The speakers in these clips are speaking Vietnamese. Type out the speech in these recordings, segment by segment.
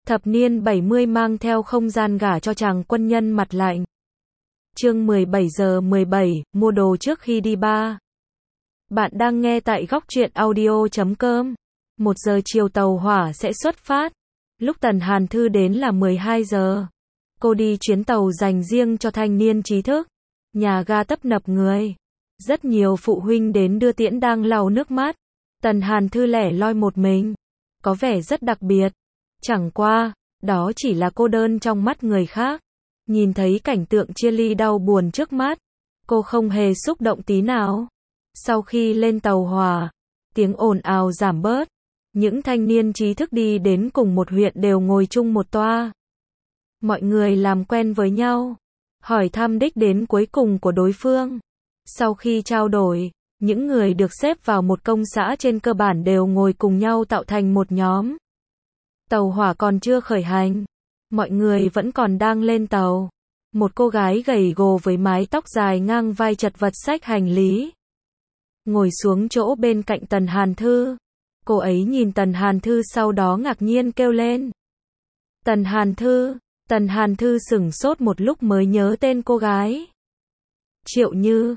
Thập niên 70 mang theo không gian gả cho chàng quân nhân mặt lạnh. Chương 17:17, mua đồ trước khi đi bar. Bạn đang nghe tại góc truyện audio.com. 1 giờ chiều tàu hỏa sẽ xuất phát. Lúc Tần Hàn Thư đến là 12 giờ. Cô đi chuyến tàu dành riêng cho thanh niên trí thức. Nhà ga tấp nập người. Rất nhiều phụ huynh đến đưa tiễn đang lau nước mắt. Tần Hàn Thư lẻ loi một mình. Có vẻ rất đặc biệt. Chẳng qua, đó chỉ là cô đơn trong mắt người khác. Nhìn thấy cảnh tượng chia ly đau buồn trước mắt, cô không hề xúc động tí nào. Sau khi lên tàu hỏa, tiếng ồn ào giảm bớt. Những thanh niên trí thức đi đến cùng một huyện đều ngồi chung một toa. Mọi người làm quen với nhau, hỏi thăm đích đến cuối cùng của đối phương. Sau khi trao đổi, những người được xếp vào một công xã trên cơ bản đều ngồi cùng nhau tạo thành một nhóm. Tàu hỏa còn chưa khởi hành, mọi người vẫn còn đang lên tàu. Một cô gái gầy gò với mái tóc dài ngang vai chật vật xách hành lý, ngồi xuống chỗ bên cạnh Tần Hàn Thư. Cô ấy nhìn Tần Hàn Thư sau đó ngạc nhiên kêu lên. Tần Hàn Thư. Tần Hàn Thư sửng sốt một lúc mới nhớ tên cô gái. Triệu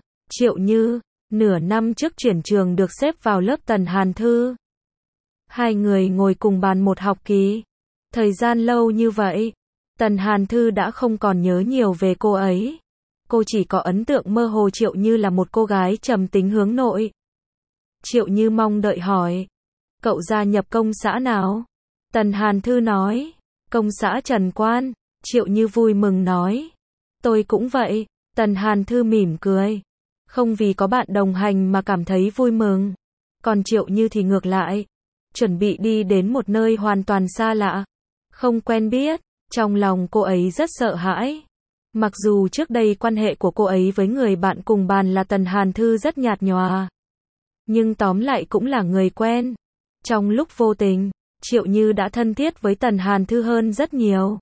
Như, nửa năm trước chuyển trường được xếp vào lớp Tần Hàn Thư. Hai người ngồi cùng bàn một học kỳ. Thời gian lâu như vậy, Tần Hàn Thư đã không còn nhớ nhiều về cô ấy. Cô chỉ có ấn tượng mơ hồ Triệu Như là một cô gái trầm tính hướng nội. Triệu Như mong đợi hỏi. Cậu gia nhập công xã nào? Tần Hàn Thư nói. Công xã Trần Quan. Triệu Như vui mừng nói. Tôi cũng vậy. Tần Hàn Thư mỉm cười. Không vì có bạn đồng hành mà cảm thấy vui mừng. Còn Triệu Như thì ngược lại. Chuẩn bị đi đến một nơi hoàn toàn xa lạ. Không quen biết. Trong lòng cô ấy rất sợ hãi. Mặc dù trước đây quan hệ của cô ấy với người bạn cùng bàn là Tần Hàn Thư rất nhạt nhòa. Nhưng tóm lại cũng là người quen. Trong lúc vô tình, Triệu Như đã thân thiết với Tần Hàn Thư hơn rất nhiều.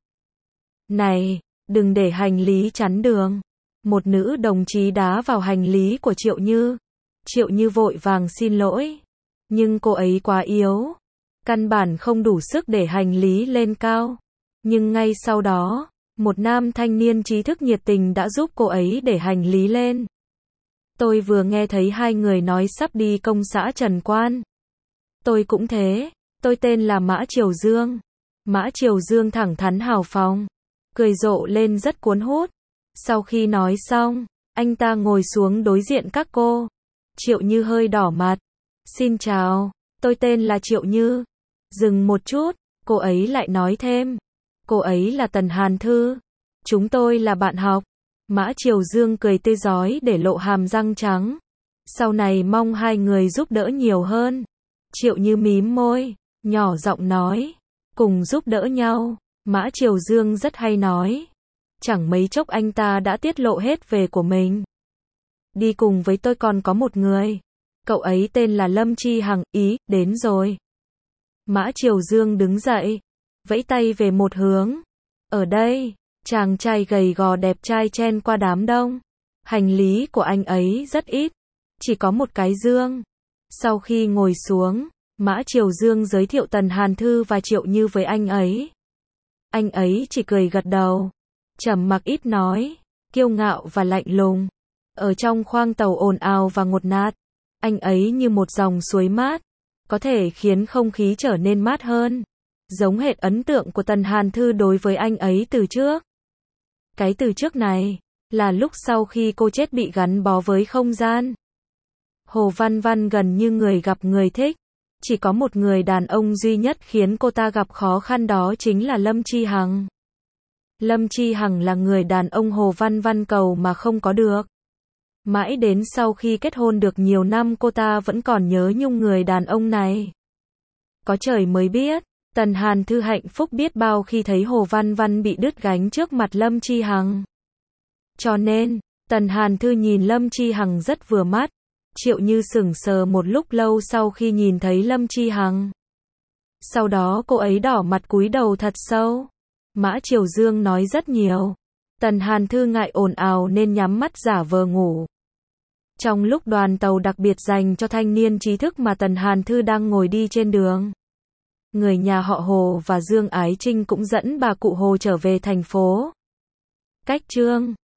Này, đừng để hành lý chắn đường. Một nữ đồng chí đá vào hành lý của Triệu Như. Triệu Như vội vàng xin lỗi. Nhưng cô ấy quá yếu. Căn bản không đủ sức để hành lý lên cao. Nhưng ngay sau đó, một nam thanh niên trí thức nhiệt tình đã giúp cô ấy để hành lý lên. Tôi vừa nghe thấy hai người nói sắp đi công xã Trần Quan. Tôi cũng thế. Tôi tên là Mã Triều Dương. Mã Triều Dương thẳng thắn hào phóng, cười rộ lên rất cuốn hút. Sau khi nói xong, anh ta ngồi xuống đối diện các cô. Triệu Như hơi đỏ mặt. Xin chào, tôi tên là Triệu Như. Dừng một chút, cô ấy lại nói thêm. Cô ấy là Tần Hàn Thư. Chúng tôi là bạn học. Mã Triều Dương cười tươi rói để lộ hàm răng trắng. Sau này mong hai người giúp đỡ nhiều hơn. Triệu Như mím môi, nhỏ giọng nói. Cùng giúp đỡ nhau. Mã Triều Dương rất hay nói. Chẳng mấy chốc anh ta đã tiết lộ hết về của mình. Đi cùng với tôi còn có một người. Cậu ấy tên là Lâm Chi Hằng. Ý, đến rồi. Mã Triều Dương đứng dậy, vẫy tay về một hướng. Ở đây, chàng trai gầy gò đẹp trai chen qua đám đông. Hành lý của anh ấy rất ít, chỉ có một cái dương. Sau khi ngồi xuống, Mã Triều Dương giới thiệu Tần Hàn Thư và Triệu Như với anh ấy. Anh ấy chỉ cười gật đầu, trầm mặc ít nói, kiêu ngạo và lạnh lùng. Ở trong khoang tàu ồn ào và ngột ngạt, anh ấy như một dòng suối mát, có thể khiến không khí trở nên mát hơn. Giống hệt ấn tượng của Tần Hàn Thư đối với anh ấy từ trước. Cái từ trước này, là lúc sau khi cô chết bị gắn bó với không gian. Hồ Văn Văn gần như người gặp người thích. Chỉ có một người đàn ông duy nhất khiến cô ta gặp khó khăn, đó chính là Lâm Chi Hằng. Lâm Chi Hằng là người đàn ông Hồ Văn Văn cầu mà không có được. Mãi đến sau khi kết hôn được nhiều năm cô ta vẫn còn nhớ nhung người đàn ông này. Có trời mới biết, Tần Hàn Thư hạnh phúc biết bao khi thấy Hồ Văn Văn bị đứt gánh trước mặt Lâm Chi Hằng. Cho nên, Tần Hàn Thư nhìn Lâm Chi Hằng rất vừa mắt. Triệu Như sững sờ một lúc lâu sau khi nhìn thấy Lâm Chi Hằng. Sau đó cô ấy đỏ mặt cúi đầu thật sâu. Mã Triều Dương nói rất nhiều. Tần Hàn Thư ngại ồn ào nên nhắm mắt giả vờ ngủ. Trong lúc đoàn tàu đặc biệt dành cho thanh niên trí thức mà Tần Hàn Thư đang ngồi đi trên đường, Người nhà họ Hồ và Dương Ái Trinh cũng dẫn bà cụ Hồ trở về thành phố. Cách chương